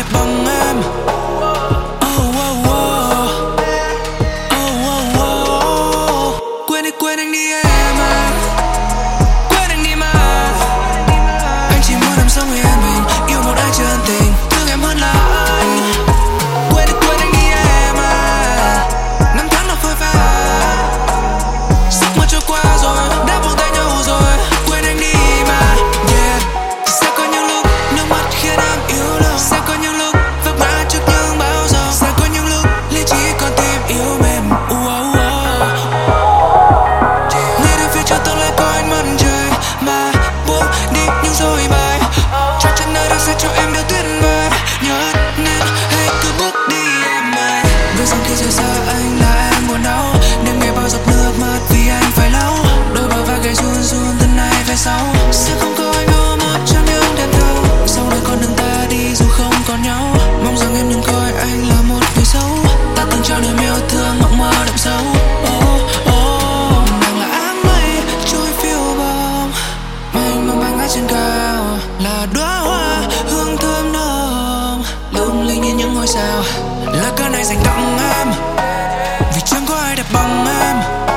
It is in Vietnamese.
đặt bằng em. Oh, oh, oh. Oh, oh, oh. Quên anh đi em à, quên anh đi mà. Anh chỉ muốn em sống yên bình, yêu một ai chưa ân tình, thương em hơn là anh. Quên anh đi em à, năm tháng nó phôi pha, giấc mơ trôi qua rồi, đã buông tay nhau rồi. Quên anh đi mà, yeah. Sẽ có những lúc nước mắt khiến em yếu lòng, sẽ có những lúc vấp ngã trước những bão giông, sẽ có những lúc lý trí còn tim yếu mềm. Nghe đến phía trước tương lai có ánh mặt trời mà buông đi những dối bời, chắc chắn nơi đó sẽ cho em điều tuyệt vời. Nhớ nên hãy cứ bước đi em ơi. Biết rằng khi rời xa anh là em buồn đau, đêm ngày bao giọt nước mắt vì anh phải lau. Đôi bờ vai gầy run run từ nay về sau, sẽ không có anh ôm ấp trong những đêm thâu. Sau này con đường ta đi dù không còn nhau, mong rằng em đừng coi anh là một người xấu. Ta từng trao niềm yêu thương mộng mơ đậm sâu. Nàng là áng mây trôi phiêu bồng, mênh mông bay ngát trên cao, là đóa hoa hương thơm nồng lung linh như những ngôi sao. Lá cờ này dành tặng em vì chẳng có ai đẹp bằng em.